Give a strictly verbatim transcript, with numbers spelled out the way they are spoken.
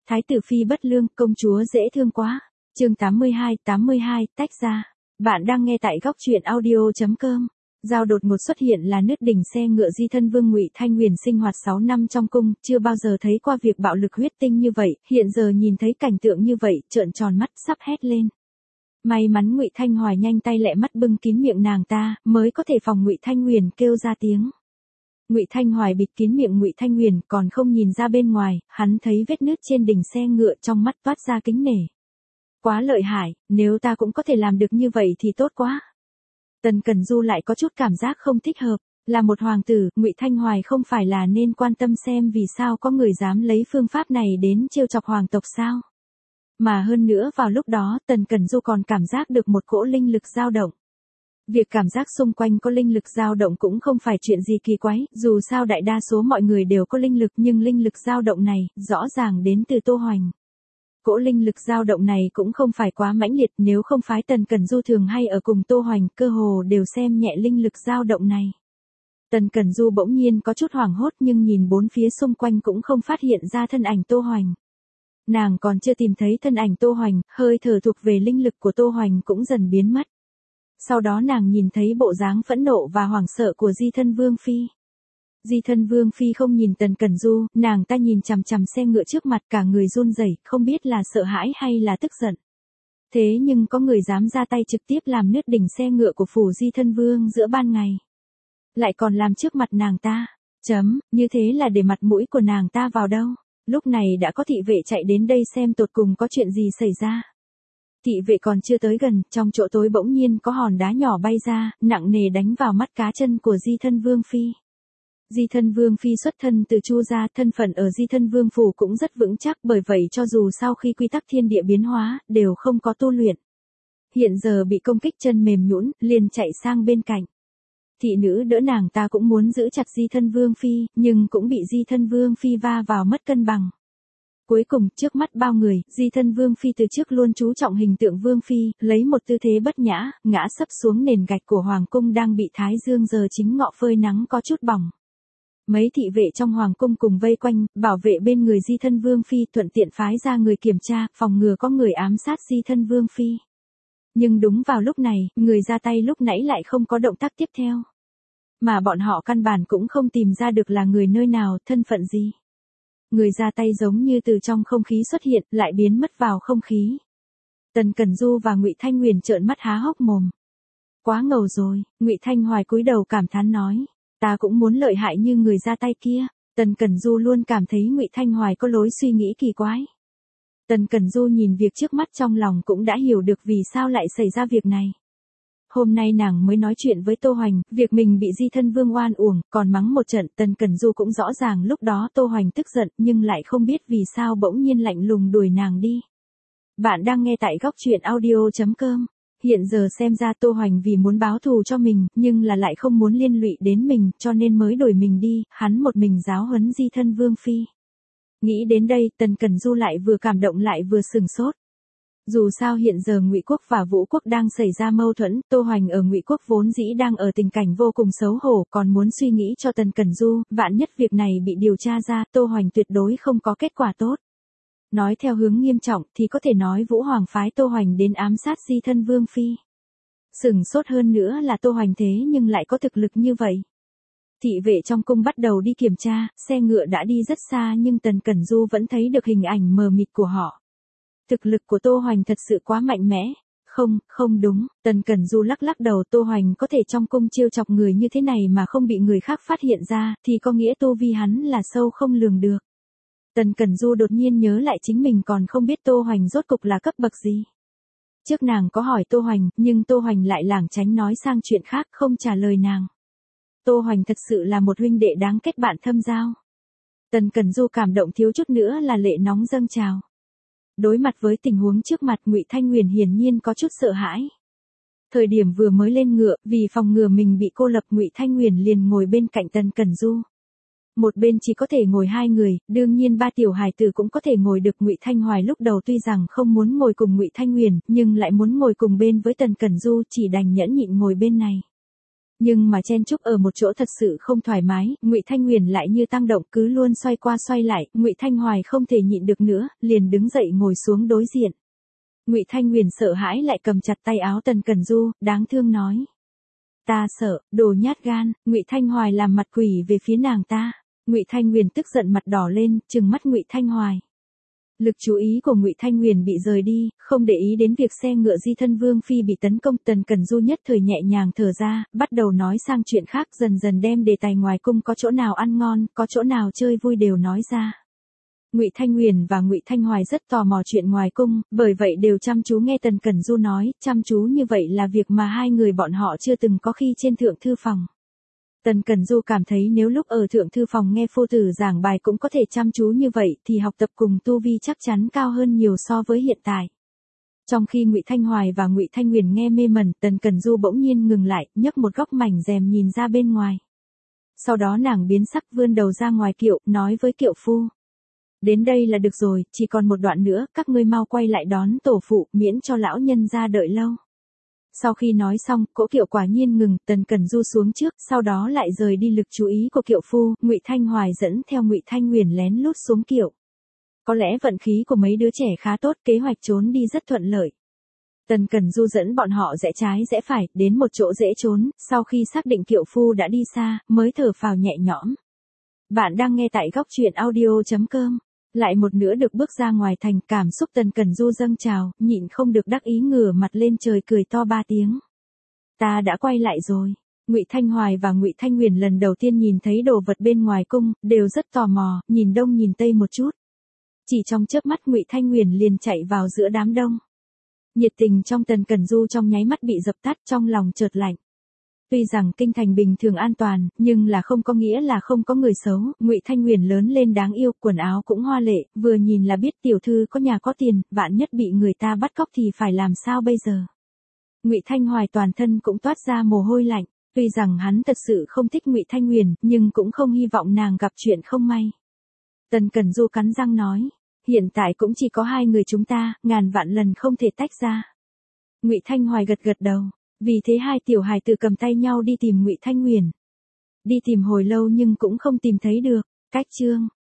Thái tử phi bất lương, công chúa dễ thương quá. Chương tám mươi hai, tám mươi hai, tách ra. Bạn đang nghe tại góc truyện audio chấm com. Giao đột ngột xuất hiện là nứt đỉnh xe ngựa di thân vương Ngụy Thanh Huyền sinh hoạt sáu năm trong cung, chưa bao giờ thấy qua việc bạo lực huyết tinh như vậy, hiện giờ nhìn thấy cảnh tượng như vậy, trợn tròn mắt sắp hét lên. May mắn Ngụy Thanh Hoài nhanh tay lẹ mắt bưng kín miệng nàng ta, mới có thể phòng Ngụy Thanh Huyền kêu ra tiếng. Ngụy Thanh Hoài bịt kín miệng Ngụy Thanh Huyền, còn không nhìn ra bên ngoài, hắn thấy vết nứt trên đỉnh xe ngựa, trong mắt toát ra kính nể. Quá lợi hại, nếu ta cũng có thể làm được như vậy thì tốt quá. Tần Cẩn Du lại có chút cảm giác không thích hợp, là một hoàng tử, Ngụy Thanh Hoài không phải là nên quan tâm xem vì sao có người dám lấy phương pháp này đến trêu chọc hoàng tộc sao? Mà hơn nữa vào lúc đó, Tần Cẩn Du còn cảm giác được một cỗ linh lực dao động. Việc cảm giác xung quanh có linh lực dao động cũng không phải chuyện gì kỳ quái, dù sao đại đa số mọi người đều có linh lực, nhưng linh lực dao động này rõ ràng đến từ Tô Hoành. Cỗ linh lực dao động này cũng không phải quá mãnh liệt, nếu không phái Tần Cẩn Du thường hay ở cùng Tô Hoành, cơ hồ đều xem nhẹ linh lực dao động này. Tần Cẩn Du bỗng nhiên có chút hoảng hốt, nhưng nhìn bốn phía xung quanh cũng không phát hiện ra thân ảnh Tô Hoành. Nàng còn chưa tìm thấy thân ảnh Tô Hoành, hơi thở thuộc về linh lực của Tô Hoành cũng dần biến mất. Sau đó nàng nhìn thấy bộ dáng phẫn nộ và hoảng sợ của Di Thân Vương Phi. Di Thân Vương Phi không nhìn Tần Cẩn Du, nàng ta nhìn chằm chằm xe ngựa trước mặt, cả người run rẩy, không biết là sợ hãi hay là tức giận. Thế nhưng có người dám ra tay trực tiếp làm nứt đỉnh xe ngựa của phủ Di Thân Vương giữa ban ngày. Lại còn làm trước mặt nàng ta. Chấm, như thế là để mặt mũi của nàng ta vào đâu. Lúc này đã có thị vệ chạy đến đây xem tột cùng có chuyện gì xảy ra. Thị vệ còn chưa tới gần, trong chỗ tối bỗng nhiên có hòn đá nhỏ bay ra, nặng nề đánh vào mắt cá chân của Di Thân Vương Phi. Di Thân Vương Phi xuất thân từ Chu gia, thân phận ở Di Thân Vương phủ cũng rất vững chắc, bởi vậy cho dù sau khi quy tắc thiên địa biến hóa, đều không có tu luyện. Hiện giờ bị công kích chân mềm nhũn, liền chạy sang bên cạnh. Thị nữ đỡ nàng ta cũng muốn giữ chặt Di Thân Vương Phi, nhưng cũng bị Di Thân Vương Phi va vào mất cân bằng. Cuối cùng, trước mắt bao người, Di Thân Vương Phi từ trước luôn chú trọng hình tượng Vương Phi, lấy một tư thế bất nhã, ngã sấp xuống nền gạch của Hoàng cung đang bị Thái Dương giờ chính ngọ phơi nắng có chút bỏng. Mấy thị vệ trong Hoàng cung cùng vây quanh, bảo vệ bên người Di Thân Vương Phi, thuận tiện phái ra người kiểm tra, phòng ngừa có người ám sát Di Thân Vương Phi. Nhưng đúng vào lúc này, người ra tay lúc nãy lại không có động tác tiếp theo. Mà bọn họ căn bản cũng không tìm ra được là người nơi nào, thân phận gì. Người ra tay giống như từ trong không khí xuất hiện, lại biến mất vào không khí. Tần Cẩn Du và Ngụy Thanh Huyền trợn mắt há hốc mồm. Quá ngầu rồi, Ngụy Thanh Hoài cúi đầu cảm thán nói, ta cũng muốn lợi hại như người ra tay kia. Tần Cẩn Du luôn cảm thấy Ngụy Thanh Hoài có lối suy nghĩ kỳ quái. Tần Cẩn Du nhìn việc trước mắt trong lòng cũng đã hiểu được vì sao lại xảy ra việc này. Hôm nay nàng mới nói chuyện với Tô Hoành, việc mình bị Di Thân Vương oan uổng, còn mắng một trận, Tần Cẩn Du cũng rõ ràng lúc đó Tô Hoành tức giận, nhưng lại không biết vì sao bỗng nhiên lạnh lùng đuổi nàng đi. Bạn đang nghe tại góc truyện audio chấm com. Hiện giờ xem ra Tô Hoành vì muốn báo thù cho mình, nhưng là lại không muốn liên lụy đến mình, cho nên mới đuổi mình đi, hắn một mình giáo huấn Di Thân Vương Phi. Nghĩ đến đây, Tần Cẩn Du lại vừa cảm động lại vừa sừng sốt. Dù sao hiện giờ Ngụy quốc và Vũ quốc đang xảy ra mâu thuẫn, Tô Hoành ở Ngụy quốc vốn dĩ đang ở tình cảnh vô cùng xấu hổ, còn muốn suy nghĩ cho Tần Cẩn Du, vạn nhất việc này bị điều tra ra, Tô Hoành tuyệt đối không có kết quả tốt. Nói theo hướng nghiêm trọng thì có thể nói Vũ Hoàng phái Tô Hoành đến ám sát Di Thân Vương Phi. Sừng sốt hơn nữa là Tô Hoành thế nhưng lại có thực lực như vậy. Thị vệ trong cung bắt đầu đi kiểm tra, xe ngựa đã đi rất xa nhưng Tần Cẩn Du vẫn thấy được hình ảnh mờ mịt của họ. Thực lực của Tô Hoành thật sự quá mạnh mẽ. Không, không đúng, Tần Cẩn Du lắc lắc đầu, Tô Hoành có thể trong cung trêu chọc người như thế này mà không bị người khác phát hiện ra, thì có nghĩa tu vi hắn là sâu không lường được. Tần Cẩn Du đột nhiên nhớ lại chính mình còn không biết Tô Hoành rốt cục là cấp bậc gì. Trước nàng có hỏi Tô Hoành, nhưng Tô Hoành lại lảng tránh nói sang chuyện khác, không trả lời nàng. Tô Hoành thật sự là một huynh đệ đáng kết bạn thâm giao. Tần Cẩn Du cảm động thiếu chút nữa là lệ nóng dâng trào. Đối mặt với tình huống trước mặt, Ngụy Thanh Huyền hiển nhiên có chút sợ hãi. Thời điểm vừa mới lên ngựa, vì phòng ngừa mình bị cô lập, Ngụy Thanh Huyền liền ngồi bên cạnh Tần Cẩn Du. Một bên chỉ có thể ngồi hai người, đương nhiên ba tiểu hài tử cũng có thể ngồi được. Ngụy Thanh Hoài lúc đầu tuy rằng không muốn ngồi cùng Ngụy Thanh Huyền, nhưng lại muốn ngồi cùng bên với Tần Cẩn Du, chỉ đành nhẫn nhịn ngồi bên này. Nhưng mà chen chúc ở một chỗ thật sự không thoải mái, Ngụy Thanh Huyền lại như tăng động cứ luôn xoay qua xoay lại, Ngụy Thanh Hoài không thể nhịn được nữa, liền đứng dậy ngồi xuống đối diện. Ngụy Thanh Huyền sợ hãi lại cầm chặt tay áo Tần Cẩn Du, đáng thương nói: "Ta sợ, đồ nhát gan." Ngụy Thanh Hoài làm mặt quỷ về phía nàng ta. Ngụy Thanh Huyền tức giận mặt đỏ lên, trừng mắt Ngụy Thanh Hoài. Lực chú ý của Ngụy Thanh Huyền bị rời đi, không để ý đến việc xe ngựa Di Thân Vương phi bị tấn công. Tần Cẩn Du nhất thời nhẹ nhàng thở ra, bắt đầu nói sang chuyện khác, dần dần đem đề tài ngoài cung có chỗ nào ăn ngon, có chỗ nào chơi vui đều nói ra. Ngụy Thanh Huyền và Ngụy Thanh Hoài rất tò mò chuyện ngoài cung, bởi vậy đều chăm chú nghe Tần Cẩn Du nói, chăm chú như vậy là việc mà hai người bọn họ chưa từng có khi trên thượng thư phòng. Tần Cẩn Du cảm thấy nếu lúc ở thượng thư phòng nghe phu tử giảng bài cũng có thể chăm chú như vậy thì học tập cùng tu vi chắc chắn cao hơn nhiều so với hiện tại. Trong khi Ngụy Thanh Hoài và Ngụy Thanh Huyền nghe mê mẩn, Tần Cẩn Du bỗng nhiên ngừng lại, nhấc một góc mảnh rèm nhìn ra bên ngoài. Sau đó nàng biến sắc vươn đầu ra ngoài kiệu, nói với kiệu phu: "Đến đây là được rồi, chỉ còn một đoạn nữa, các ngươi mau quay lại đón tổ phụ, miễn cho lão nhân ra đợi lâu." Sau khi nói xong, cỗ kiệu quả nhiên ngừng, Tần Cẩn Du xuống trước, sau đó lại rời đi lực chú ý của kiệu phu, Ngụy Thanh Hoài dẫn theo Ngụy Thanh Huyền lén lút xuống kiệu. Có lẽ vận khí của mấy đứa trẻ khá tốt, kế hoạch trốn đi rất thuận lợi. Tần Cẩn Du dẫn bọn họ rẽ trái rẽ phải, đến một chỗ dễ trốn, sau khi xác định kiệu phu đã đi xa, mới thở phào nhẹ nhõm. Bạn đang nghe tại góc truyện audio chấm com. Lại một nữa được bước ra ngoài thành, cảm xúc Tần Cẩn Du dâng trào, nhịn không được đắc ý ngửa mặt lên trời cười to ba tiếng. "Ta đã quay lại rồi." Ngụy Thanh Hoài và Ngụy Thanh Huyền lần đầu tiên nhìn thấy đồ vật bên ngoài cung, đều rất tò mò, nhìn đông nhìn tây một chút. Chỉ trong chớp mắt Ngụy Thanh Huyền liền chạy vào giữa đám đông. Nhiệt tình trong Tần Cẩn Du trong nháy mắt bị dập tắt, trong lòng chợt lạnh. Tuy rằng kinh thành bình thường an toàn, nhưng là không có nghĩa là không có người xấu. Ngụy Thanh Huyền lớn lên đáng yêu, quần áo cũng hoa lệ, vừa nhìn là biết tiểu thư có nhà có tiền, vạn nhất bị người ta bắt cóc thì phải làm sao bây giờ. Ngụy Thanh Hoài toàn thân cũng toát ra mồ hôi lạnh, tuy rằng hắn thật sự không thích Ngụy Thanh Huyền, nhưng cũng không hy vọng nàng gặp chuyện không may. Tần Cẩn Du cắn răng nói: "Hiện tại cũng chỉ có hai người chúng ta, ngàn vạn lần không thể tách ra." Ngụy Thanh Hoài gật gật đầu. Vì thế hai tiểu hài tử cầm tay nhau đi tìm Ngụy Thanh Huyền. Đi tìm hồi lâu nhưng cũng không tìm thấy được. Cách chương